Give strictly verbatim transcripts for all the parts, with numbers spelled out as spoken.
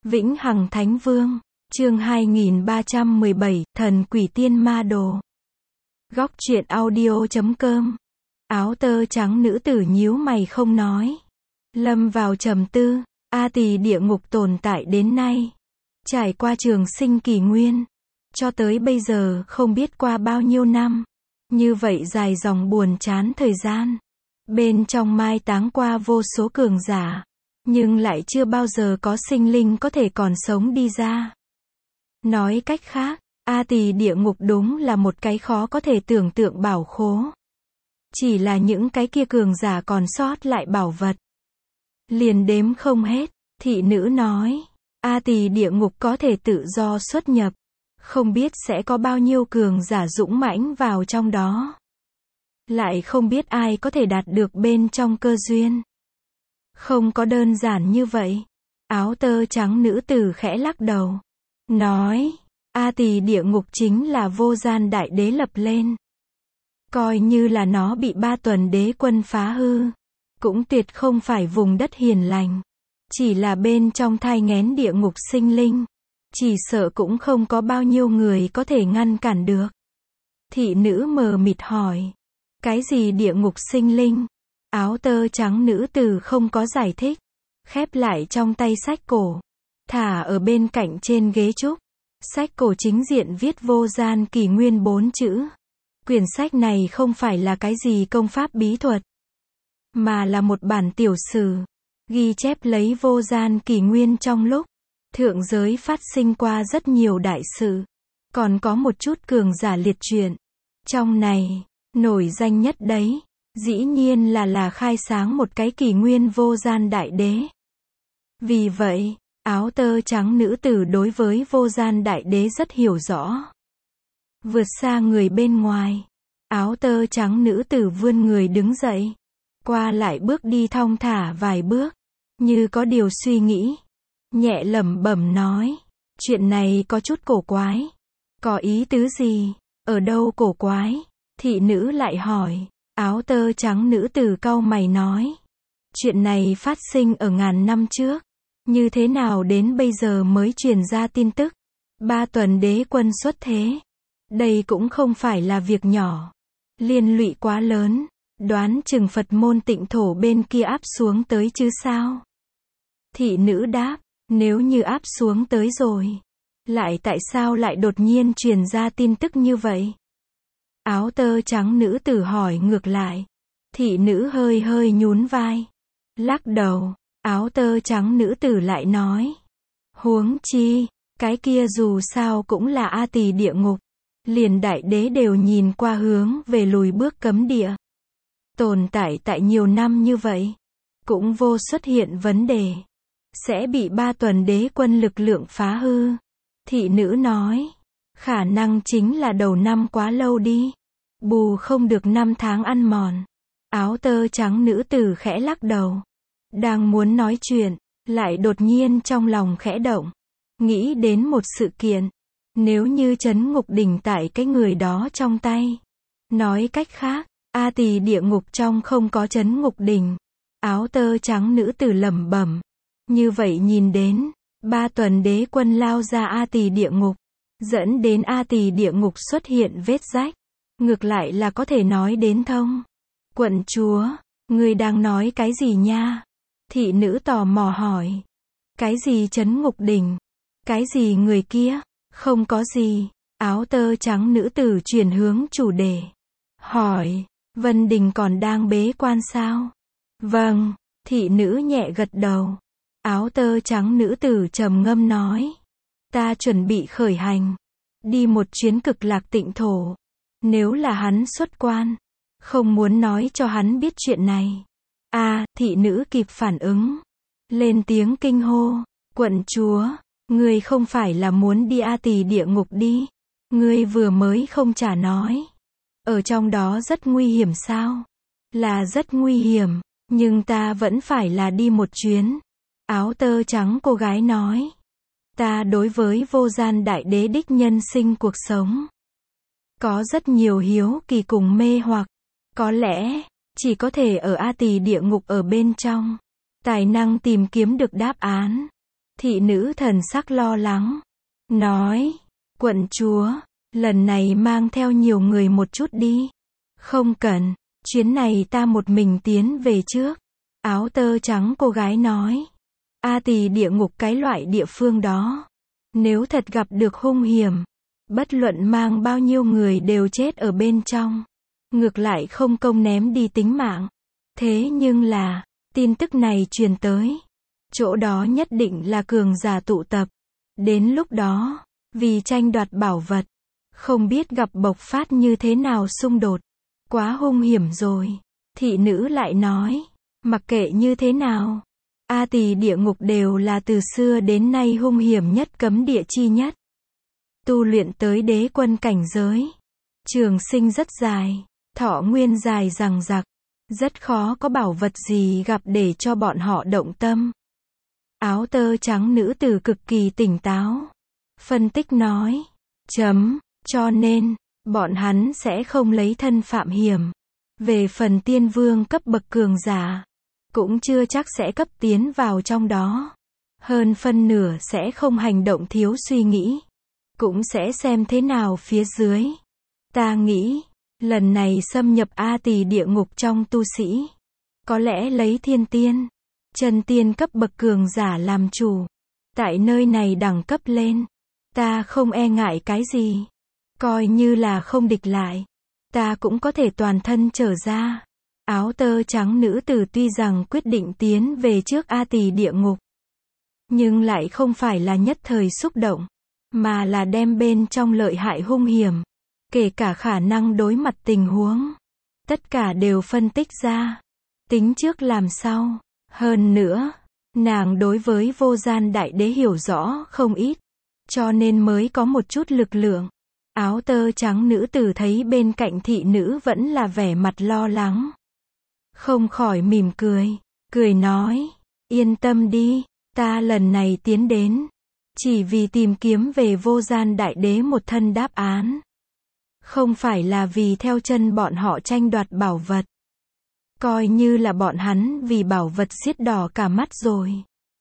Vĩnh Hằng Thánh Vương, chương hai nghìn ba trăm mười bảy, Thần Quỷ Tiên Ma Đồ. Góc truyện audio chấm com. Áo tơ trắng nữ tử nhíu mày không nói. Lâm vào trầm tư, A Tỳ địa ngục tồn tại đến nay. Trải qua trường sinh kỷ nguyên. Cho tới bây giờ không biết qua bao nhiêu năm. Như vậy dài dòng buồn chán thời gian. Bên trong mai táng qua vô số cường giả. Nhưng lại chưa bao giờ có sinh linh có thể còn sống đi ra. Nói cách khác, A Tỳ địa ngục đúng là một cái khó có thể tưởng tượng bảo khố. Chỉ là những cái kia cường giả còn sót lại bảo vật. Liền đếm không hết, thị nữ nói. A Tỳ địa ngục có thể tự do xuất nhập. Không biết sẽ có bao nhiêu cường giả dũng mãnh vào trong đó. Lại không biết ai có thể đạt được bên trong cơ duyên. Không có đơn giản như vậy. Áo tơ trắng nữ tử khẽ lắc đầu. Nói, A Tỳ địa ngục chính là vô gian đại đế lập lên. Coi như là nó bị ba tuần đế quân phá hư. Cũng tuyệt không phải vùng đất hiền lành. Chỉ là bên trong thai nghén địa ngục sinh linh. Chỉ sợ cũng không có bao nhiêu người có thể ngăn cản được. Thị nữ mờ mịt hỏi. Cái gì địa ngục sinh linh? Áo tơ trắng nữ tử không có giải thích. Khép lại trong tay sách cổ. Thả ở bên cạnh trên ghế trúc. Sách cổ chính diện viết vô gian kỷ nguyên bốn chữ. Quyển sách này không phải là cái gì công pháp bí thuật. Mà là một bản tiểu sử. Ghi chép lấy vô gian kỷ nguyên trong lúc. Thượng giới phát sinh qua rất nhiều đại sự. Còn có một chút cường giả liệt truyện. Trong này, nổi danh nhất đấy. Dĩ nhiên là là khai sáng một cái kỷ nguyên vô gian đại đế. Vì vậy, áo tơ trắng nữ tử đối với vô gian đại đế rất hiểu rõ. Vượt xa người bên ngoài. Áo tơ trắng nữ tử vươn người đứng dậy. Qua lại bước đi thong thả vài bước. Như có điều suy nghĩ. Nhẹ lẩm bẩm nói. Chuyện này có chút cổ quái. Có ý tứ gì? Ở đâu cổ quái? Thị nữ lại hỏi. Áo tơ trắng nữ tử cau mày nói. Chuyện này phát sinh ở ngàn năm trước. Như thế nào đến bây giờ mới truyền ra tin tức. Ba tuần đế quân xuất thế. Đây cũng không phải là việc nhỏ. Liên lụy quá lớn. Đoán chừng Phật môn Tịnh thổ bên kia áp xuống tới chứ sao? Thị nữ đáp. Nếu như áp xuống tới rồi. Lại tại sao lại đột nhiên truyền ra tin tức như vậy? Áo tơ trắng nữ tử hỏi ngược lại. Thị nữ hơi hơi nhún vai. Lắc đầu. Áo tơ trắng nữ tử lại nói. Huống chi. Cái kia dù sao cũng là A Tỳ địa ngục. Liền đại đế đều nhìn qua hướng về lùi bước cấm địa. Tồn tại tại nhiều năm như vậy. Cũng vô xuất hiện vấn đề. Sẽ bị ba tuần đế quân lực lượng phá hư. Thị nữ nói. Khả năng chính là đầu năm quá lâu đi. Bù không được năm tháng ăn mòn. Áo tơ trắng nữ tử khẽ lắc đầu. Đang muốn nói chuyện. Lại đột nhiên trong lòng khẽ động. Nghĩ đến một sự kiện. Nếu như trấn ngục đỉnh tại cái người đó trong tay. Nói cách khác. A Tỳ địa ngục trong không có trấn ngục đỉnh. Áo tơ trắng nữ tử lẩm bẩm. Như vậy nhìn đến. Ba tuần đế quân lao ra A Tỳ địa ngục. Dẫn đến A Tỳ địa ngục xuất hiện vết rách. Ngược lại là có thể nói đến thông. Quận chúa. Ngươi đang nói cái gì nha? Thị nữ tò mò hỏi. Cái gì trấn ngục đỉnh? Cái gì người kia? Không có gì. Áo tơ trắng nữ tử chuyển hướng chủ đề. Hỏi. Vân Đình còn đang bế quan sao? Vâng. Thị nữ nhẹ gật đầu. Áo tơ trắng nữ tử trầm ngâm nói. Ta chuẩn bị khởi hành. Đi một chuyến cực lạc Tịnh thổ. Nếu là hắn xuất quan. Không muốn nói cho hắn biết chuyện này. À, thị nữ kịp phản ứng. Lên tiếng kinh hô. Quận chúa. Ngươi không phải là muốn đi A Tỳ địa ngục đi. Ngươi vừa mới không trả nói. Ở trong đó rất nguy hiểm sao? Là rất nguy hiểm. Nhưng ta vẫn phải là đi một chuyến. Áo tơ trắng cô gái nói. Ta đối với vô gian đại đế đích nhân sinh cuộc sống. Có rất nhiều hiếu kỳ cùng mê hoặc. Có lẽ, chỉ có thể ở A Tỳ địa ngục ở bên trong. Tài năng tìm kiếm được đáp án. Thị nữ thần sắc lo lắng. Nói, quận chúa, lần này mang theo nhiều người một chút đi. Không cần, chuyến này ta một mình tiến về trước. Áo tơ trắng cô gái nói. A Tỳ địa ngục cái loại địa phương đó. Nếu thật gặp được hung hiểm, bất luận mang bao nhiêu người đều chết ở bên trong. Ngược lại không công ném đi tính mạng. Thế nhưng là, tin tức này truyền tới. Chỗ đó nhất định là cường giả tụ tập. Đến lúc đó, vì tranh đoạt bảo vật, không biết gặp bộc phát như thế nào xung đột. Quá hung hiểm rồi. Thị nữ lại nói, mặc kệ như thế nào, A Tỳ địa ngục đều là từ xưa đến nay hung hiểm nhất cấm địa chi nhất. Tu luyện tới đế quân cảnh giới, trường sinh rất dài, thọ nguyên dài dằng dặc, rất khó có bảo vật gì gặp để cho bọn họ động tâm. Áo tơ trắng nữ tử cực kỳ tỉnh táo. Phân tích nói, chấm, cho nên, bọn hắn sẽ không lấy thân phạm hiểm. Về phần tiên vương cấp bậc cường giả, cũng chưa chắc sẽ cấp tiến vào trong đó. Hơn phân nửa sẽ không hành động thiếu suy nghĩ. Cũng sẽ xem thế nào phía dưới. Ta nghĩ, lần này xâm nhập A Tỳ địa ngục trong tu sĩ, có lẽ lấy thiên tiên, chân tiên cấp bậc cường giả làm chủ. Tại nơi này đẳng cấp lên, ta không e ngại cái gì. Coi như là không địch lại, ta cũng có thể toàn thân trở ra. Áo tơ trắng nữ tử tuy rằng quyết định tiến về trước A Tỳ địa ngục, nhưng lại không phải là nhất thời xúc động, mà là đem bên trong lợi hại hung hiểm, kể cả khả năng đối mặt tình huống, tất cả đều phân tích ra, tính trước làm sau. Hơn nữa, nàng đối với vô gian đại đế hiểu rõ không ít, cho nên mới có một chút lực lượng. Áo tơ trắng nữ tử thấy bên cạnh thị nữ vẫn là vẻ mặt lo lắng, không khỏi mỉm cười, cười nói, yên tâm đi, ta lần này tiến đến, chỉ vì tìm kiếm về vô gian đại đế một thân đáp án. Không phải là vì theo chân bọn họ tranh đoạt bảo vật. Coi như là bọn hắn vì bảo vật xiết đỏ cả mắt rồi,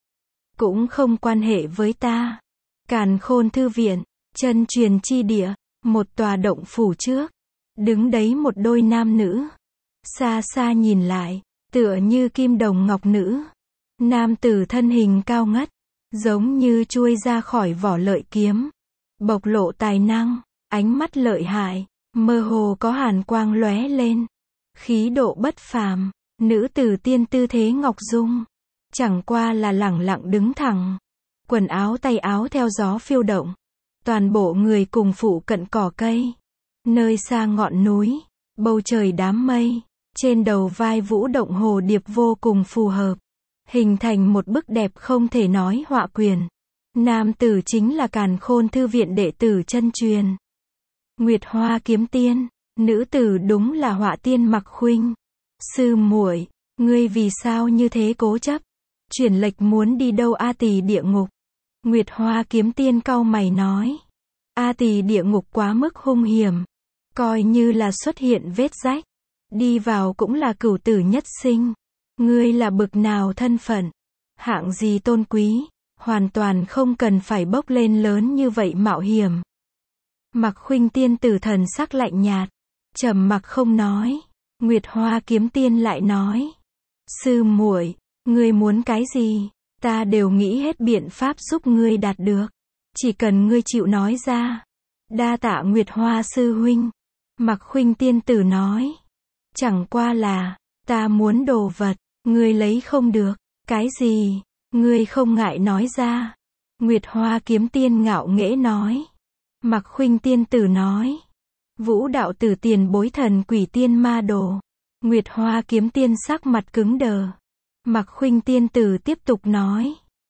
cũng không quan hệ với ta. Càn Khôn thư viện, chân truyền chi địa, một tòa động phủ trước, đứng đấy một đôi nam nữ. Xa xa nhìn lại, tựa như kim đồng ngọc nữ. Nam tử thân hình cao ngất, giống như chuôi ra khỏi vỏ lợi kiếm, bộc lộ tài năng, ánh mắt lợi hại, mơ hồ có hàn quang lóe lên, khí độ bất phàm. Nữ tử tiên tư thế ngọc dung, chẳng qua là lẳng lặng đứng thẳng, quần áo tay áo theo gió phiêu động, toàn bộ người cùng phụ cận cỏ cây, nơi xa ngọn núi, bầu trời đám mây, trên đầu vai vũ động hồ điệp vô cùng phù hợp, hình thành một bức đẹp không thể nói họa quyền. Nam tử chính là Càn Khôn thư viện đệ tử chân truyền, Nguyệt Hoa kiếm tiên. Nữ tử đúng là Họa tiên Mặc Khuynh. Sư muội, ngươi vì sao như thế cố chấp, chuyển lệch muốn đi đâu A Tỳ địa ngục? Nguyệt Hoa kiếm tiên cau mày nói, A Tỳ địa ngục quá mức hung hiểm, coi như là xuất hiện vết rách, đi vào cũng là cửu tử nhất sinh. Ngươi là bực nào thân phận, hạng gì tôn quý, hoàn toàn không cần phải bốc lên lớn như vậy mạo hiểm. Mặc Khuynh tiên tử thần sắc lạnh nhạt, trầm mặc không nói. Nguyệt Hoa kiếm tiên lại nói, sư muội, ngươi muốn cái gì, ta đều nghĩ hết biện pháp giúp ngươi đạt được, chỉ cần ngươi chịu nói ra. Đa tạ Nguyệt Hoa sư huynh. Mặc Khuynh tiên tử nói, chẳng qua là, ta muốn đồ vật, ngươi lấy không được. Cái gì, ngươi không ngại nói ra. Nguyệt Hoa kiếm tiên ngạo nghễ nói. Mặc Khuynh tiên tử nói, Vũ đạo tử tiền bối thần quỷ tiên ma đồ. Nguyệt Hoa kiếm tiên sắc mặt cứng đờ. Mặc Khuynh tiên tử tiếp tục nói,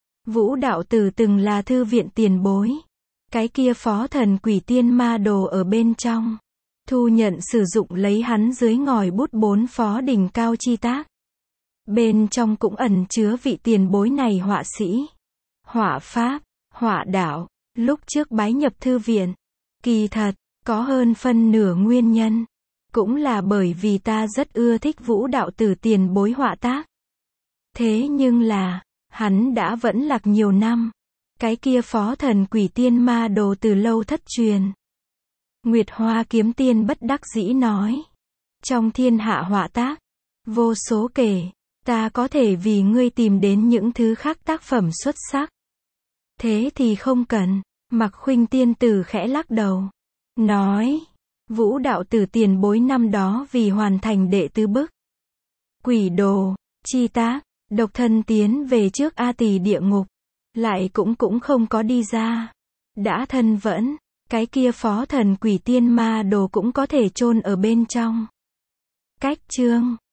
Vũ đạo tử từng là thư viện tiền bối, cái kia phó thần quỷ tiên ma đồ ở bên trong, thu nhận sử dụng lấy hắn dưới ngòi bút bốn phó đỉnh cao chi tác. Bên trong cũng ẩn chứa vị tiền bối này họa sĩ, họa pháp, họa đạo, lúc trước bái nhập thư viện. Kỳ thật, có hơn phân nửa nguyên nhân, cũng là bởi vì ta rất ưa thích Vũ đạo tử tiền bối họa tác. Thế nhưng là, hắn đã vẫn lạc nhiều năm, Cái kia phó thần quỷ tiên ma đồ từ lâu thất truyền. Nguyệt Hoa kiếm tiên bất đắc dĩ nói. Trong thiên hạ họa tác, vô số kể, ta có thể vì ngươi tìm đến những thứ khác tác phẩm xuất sắc. Thế thì không cần. Mặc Khuynh tiên tử khẽ lắc đầu. Nói. Vũ đạo tử tiền bối năm đó vì hoàn thành đệ tứ bức. Quỷ đồ, chi tác, độc thân tiến về trước A Tỳ địa ngục. Lại cũng cũng không có đi ra. Đã thân vẫn. Cái kia phó thần quỷ tiên ma đồ cũng có thể chôn ở bên trong. Cách chương